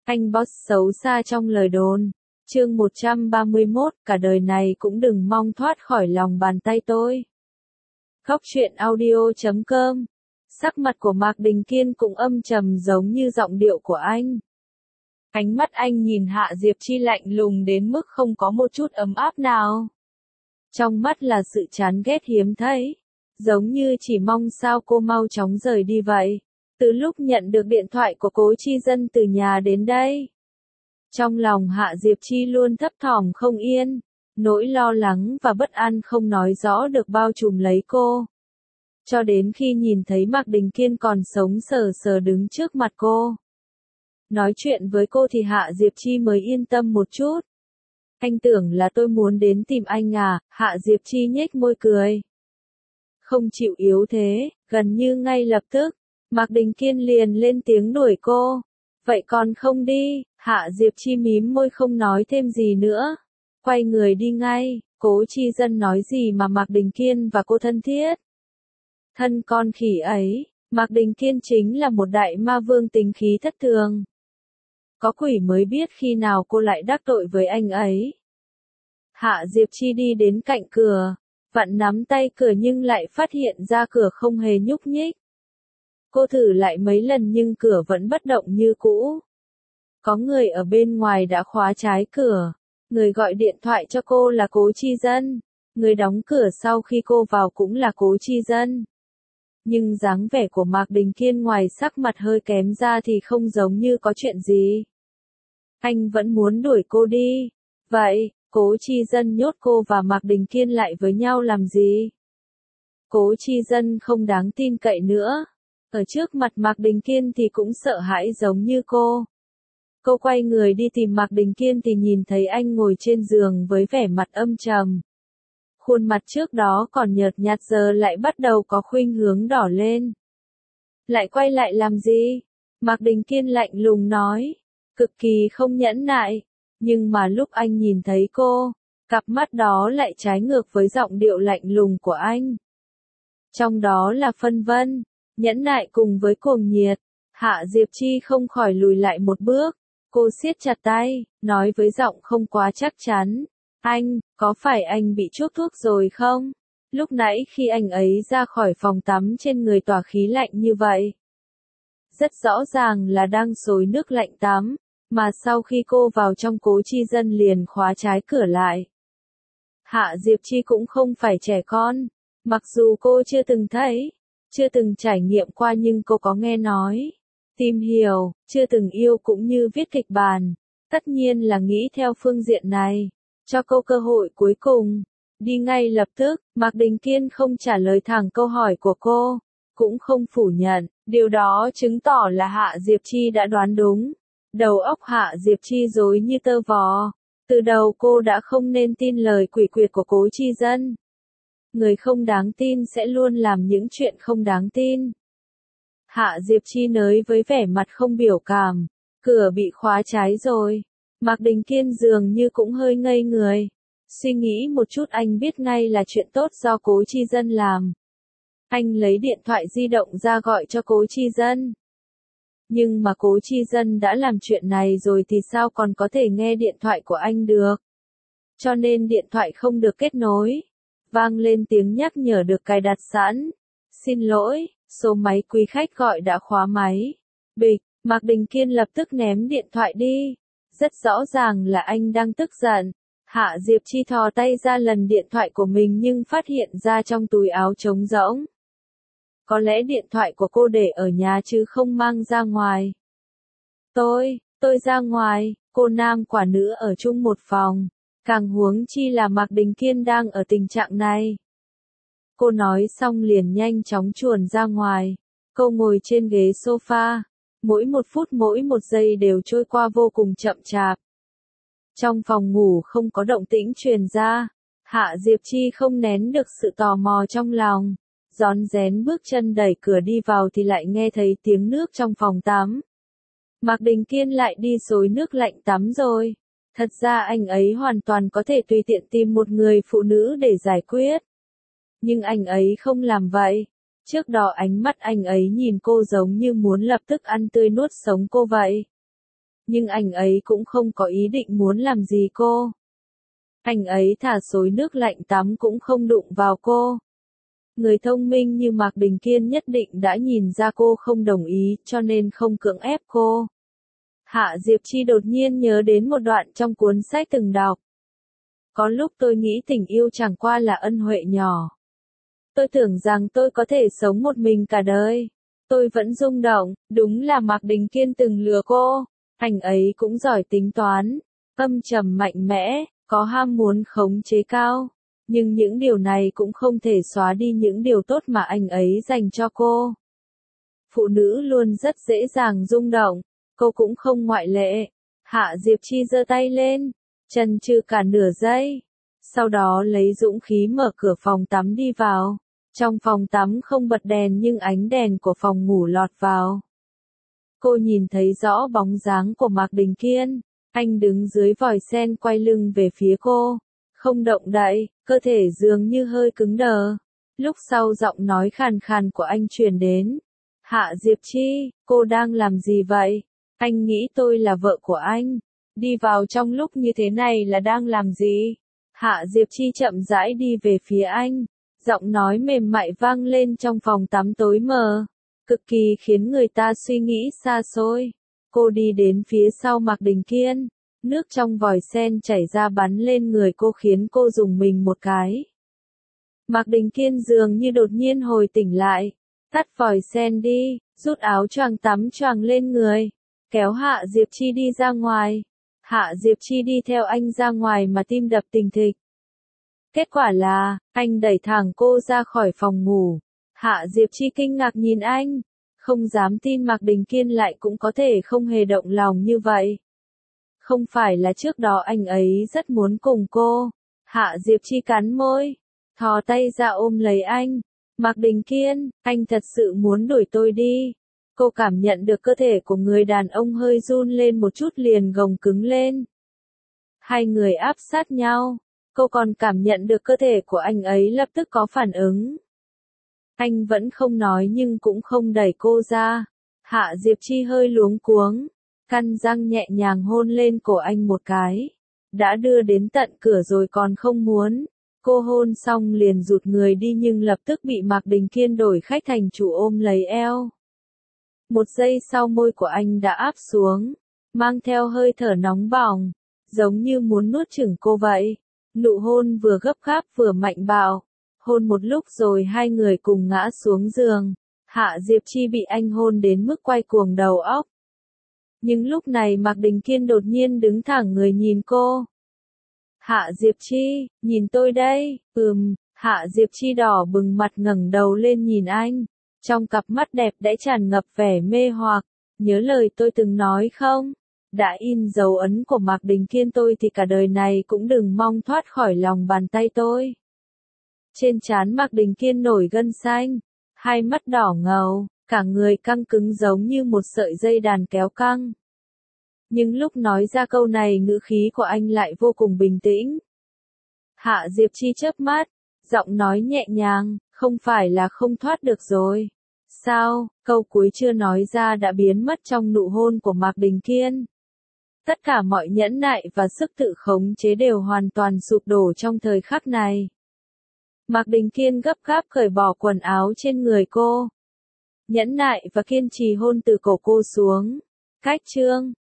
Anh boss xấu xa trong lời đồn. Chương 131, cả đời này cũng đừng mong thoát khỏi lòng bàn tay tôi. Khóc chuyện audio.com. Sắc mặt của Mạc Đình Kiên cũng âm trầm giống như giọng điệu của anh. Ánh mắt anh nhìn Hạ Diệp Chi lạnh lùng đến mức không có một chút ấm áp nào. Trong mắt là sự chán ghét hiếm thấy, giống như chỉ mong sao cô mau chóng rời đi vậy. Từ lúc nhận được điện thoại của Cố Chi Dân từ nhà đến đây, trong lòng Hạ Diệp Chi luôn thấp thỏm không yên, nỗi lo lắng và bất an không nói rõ được bao trùm lấy cô. Cho đến khi nhìn thấy Mạc Đình Kiên còn sống sờ sờ đứng trước mặt cô, nói chuyện với cô thì Hạ Diệp Chi mới yên tâm một chút. Anh tưởng là tôi muốn đến tìm anh à? Hạ Diệp Chi nhếch môi cười. Không chịu yếu thế, gần như ngay lập tức, Mạc Đình Kiên liền lên tiếng đuổi cô. Vậy còn không đi? Hạ Diệp Chi mím môi không nói thêm gì nữa. Quay người đi ngay. Cố Chi Dân nói gì mà Mạc Đình Kiên và cô thân thiết? Thân con khỉ ấy, Mạc Đình Kiên chính là một đại ma vương tính khí thất thường. Có quỷ mới biết khi nào cô lại đắc tội với anh ấy. Hạ Diệp Chi đi đến cạnh cửa, vặn nắm tay cửa nhưng lại phát hiện ra cửa không hề nhúc nhích. Cô thử lại mấy lần nhưng cửa vẫn bất động như cũ. Có người ở bên ngoài đã khóa trái cửa. Người gọi điện thoại cho cô là Cố Chi Dân. Người đóng cửa sau khi cô vào cũng là Cố Chi Dân. Nhưng dáng vẻ của Mạc Đình Kiên ngoài sắc mặt hơi kém ra thì không giống như có chuyện gì. Anh vẫn muốn đuổi cô đi. Vậy, Cố Chi Dân nhốt cô và Mạc Đình Kiên lại với nhau làm gì? Cố Chi Dân không đáng tin cậy nữa. Ở trước mặt Mạc Đình Kiên thì cũng sợ hãi giống như cô. Cô quay người đi tìm Mạc Đình Kiên thì nhìn thấy anh ngồi trên giường với vẻ mặt âm trầm. Khuôn mặt trước đó còn nhợt nhạt giờ lại bắt đầu có khuynh hướng đỏ lên. Lại quay lại làm gì? Mạc Đình Kiên lạnh lùng nói. Cực kỳ không nhẫn nại. Nhưng mà lúc anh nhìn thấy cô, cặp mắt đó lại trái ngược với giọng điệu lạnh lùng của anh. Trong đó là phân vân, nhẫn nại cùng với cuồng nhiệt. Hạ Diệp Chi không khỏi lùi lại một bước. Cô siết chặt tay, nói với giọng không quá chắc chắn. Anh, có phải anh bị chuốc thuốc rồi không? Lúc nãy khi anh ấy ra khỏi phòng tắm trên người tỏa khí lạnh như vậy. Rất rõ ràng là đang xối nước lạnh tắm, mà sau khi cô vào trong Cố Chi Dân liền khóa trái cửa lại. Hạ Diệp Chi cũng không phải trẻ con, mặc dù cô chưa từng thấy, chưa từng trải nghiệm qua nhưng cô có nghe nói, tìm hiểu, chưa từng yêu cũng như viết kịch bản, tất nhiên là nghĩ theo phương diện này. Cho cô cơ hội cuối cùng, đi ngay lập tức. Mạc Đình Kiên không trả lời thẳng câu hỏi của cô, cũng không phủ nhận, điều đó chứng tỏ là Hạ Diệp Chi đã đoán đúng. Đầu óc Hạ Diệp Chi rối như tơ vò, từ đầu cô đã không nên tin lời quỷ quyệt của Cố Chi Dân. Người không đáng tin sẽ luôn làm những chuyện không đáng tin. Hạ Diệp Chi nới với vẻ mặt không biểu cảm, cửa bị khóa trái rồi. Mạc Đình Kiên dường như cũng hơi ngây người. Suy nghĩ một chút anh biết ngay là chuyện tốt do Cố Chi Dân làm. Anh lấy điện thoại di động ra gọi cho Cố Chi Dân. Nhưng mà Cố Chi Dân đã làm chuyện này rồi thì sao còn có thể nghe điện thoại của anh được. Cho nên điện thoại không được kết nối. Vang lên tiếng nhắc nhở được cài đặt sẵn. Xin lỗi, số máy quý khách gọi đã khóa máy. Bịch, Mạc Đình Kiên lập tức ném điện thoại đi. Rất rõ ràng là anh đang tức giận. Hạ Diệp Chi thò tay ra lần điện thoại của mình nhưng phát hiện ra trong túi áo trống rỗng. Có lẽ điện thoại của cô để ở nhà chứ không mang ra ngoài. Tôi ra ngoài, cô nam quả nữ ở chung một phòng. Càng huống chi là Mạc Đình Kiên đang ở tình trạng này. Cô nói xong liền nhanh chóng chuồn ra ngoài. Cô ngồi trên ghế sofa. Mỗi một phút mỗi một giây đều trôi qua vô cùng chậm chạp. Trong phòng ngủ không có động tĩnh truyền ra. Hạ Diệp Chi không nén được sự tò mò trong lòng. Rón rén bước chân đẩy cửa đi vào thì lại nghe thấy tiếng nước trong phòng tắm. Mạc Đình Kiên lại đi xối nước lạnh tắm rồi. Thật ra anh ấy hoàn toàn có thể tùy tiện tìm một người phụ nữ để giải quyết. Nhưng anh ấy không làm vậy. Trước đó ánh mắt anh ấy nhìn cô giống như muốn lập tức ăn tươi nuốt sống cô vậy. Nhưng anh ấy cũng không có ý định muốn làm gì cô. Anh ấy thả xối nước lạnh tắm cũng không đụng vào cô. Người thông minh như Mạc Đình Kiên nhất định đã nhìn ra cô không đồng ý, cho nên không cưỡng ép cô. Hạ Diệp Chi đột nhiên nhớ đến một đoạn trong cuốn sách từng đọc. Có lúc tôi nghĩ tình yêu chẳng qua là ân huệ nhỏ. Tôi tưởng rằng tôi có thể sống một mình cả đời. Tôi vẫn rung động, đúng là Mạc Đình Kiên từng lừa cô. Anh ấy cũng giỏi tính toán, âm trầm mạnh mẽ, có ham muốn khống chế cao. Nhưng những điều này cũng không thể xóa đi những điều tốt mà anh ấy dành cho cô. Phụ nữ luôn rất dễ dàng rung động, cô cũng không ngoại lệ. Hạ Diệp Chi giơ tay lên, chần chừ cả nửa giây. Sau đó lấy dũng khí mở cửa phòng tắm đi vào. Trong phòng tắm không bật đèn nhưng ánh đèn của phòng ngủ lọt vào. Cô nhìn thấy rõ bóng dáng của Mạc Đình Kiên. Anh đứng dưới vòi sen quay lưng về phía cô. Không động đậy, cơ thể dường như hơi cứng đờ. Lúc sau giọng nói khàn khàn của anh truyền đến. Hạ Diệp Chi, cô đang làm gì vậy? Anh nghĩ tôi là vợ của anh. Đi vào trong lúc như thế này là đang làm gì? Hạ Diệp Chi chậm rãi đi về phía anh. Giọng nói mềm mại vang lên trong phòng tắm tối mờ. Cực kỳ khiến người ta suy nghĩ xa xôi. Cô đi đến phía sau Mạc Đình Kiên. Nước trong vòi sen chảy ra bắn lên người cô khiến cô rùng mình một cái. Mạc Đình Kiên dường như đột nhiên hồi tỉnh lại. Tắt vòi sen đi, rút áo choàng tắm choàng lên người. Kéo Hạ Diệp Chi đi ra ngoài. Hạ Diệp Chi đi theo anh ra ngoài mà tim đập thình thịch. Kết quả là, anh đẩy thẳng cô ra khỏi phòng ngủ. Hạ Diệp Chi kinh ngạc nhìn anh. Không dám tin Mạc Đình Kiên lại cũng có thể không hề động lòng như vậy. Không phải là trước đó anh ấy rất muốn cùng cô. Hạ Diệp Chi cắn môi. Thò tay ra ôm lấy anh. Mạc Đình Kiên, anh thật sự muốn đuổi tôi đi. Cô cảm nhận được cơ thể của người đàn ông hơi run lên một chút liền gồng cứng lên. Hai người áp sát nhau. Cô còn cảm nhận được cơ thể của anh ấy lập tức có phản ứng. Anh vẫn không nói nhưng cũng không đẩy cô ra. Hạ Diệp Chi hơi luống cuống. Căn răng nhẹ nhàng hôn lên cổ anh một cái. Đã đưa đến tận cửa rồi còn không muốn. Cô hôn xong liền rụt người đi nhưng lập tức bị Mạc Đình Kiên đổi khách thành chủ ôm lấy eo. Một giây sau môi của anh đã áp xuống. Mang theo hơi thở nóng bỏng. Giống như muốn nuốt chửng cô vậy. Nụ hôn vừa gấp gáp vừa mạnh bạo. Hôn một lúc rồi hai người cùng ngã xuống giường. Hạ Diệp Chi bị anh hôn đến mức quay cuồng đầu óc. Nhưng lúc này Mạc Đình Kiên đột nhiên đứng thẳng người nhìn cô. Hạ Diệp Chi, nhìn tôi đây. Hạ Diệp Chi đỏ bừng mặt ngẩng đầu lên nhìn anh. Trong cặp mắt đẹp đẽ tràn ngập vẻ mê hoặc. Nhớ lời tôi từng nói không? Đã in dấu ấn của Mạc Đình Kiên tôi thì cả đời này cũng đừng mong thoát khỏi lòng bàn tay tôi. Trên trán Mạc Đình Kiên nổi gân xanh. Hai mắt đỏ ngầu, cả người căng cứng giống như một sợi dây đàn kéo căng. Nhưng lúc nói ra câu này ngữ khí của anh lại vô cùng bình tĩnh. Hạ Diệp Chi chớp mắt, giọng nói nhẹ nhàng, không phải là không thoát được rồi. Sao, câu cuối chưa nói ra đã biến mất trong nụ hôn của Mạc Đình Kiên. Tất cả mọi nhẫn nại và sức tự khống chế đều hoàn toàn sụp đổ trong thời khắc này. Mạc Đình Kiên gấp gáp cởi bỏ quần áo trên người cô. Nhẫn nại và kiên trì hôn từ cổ cô xuống. Cách chương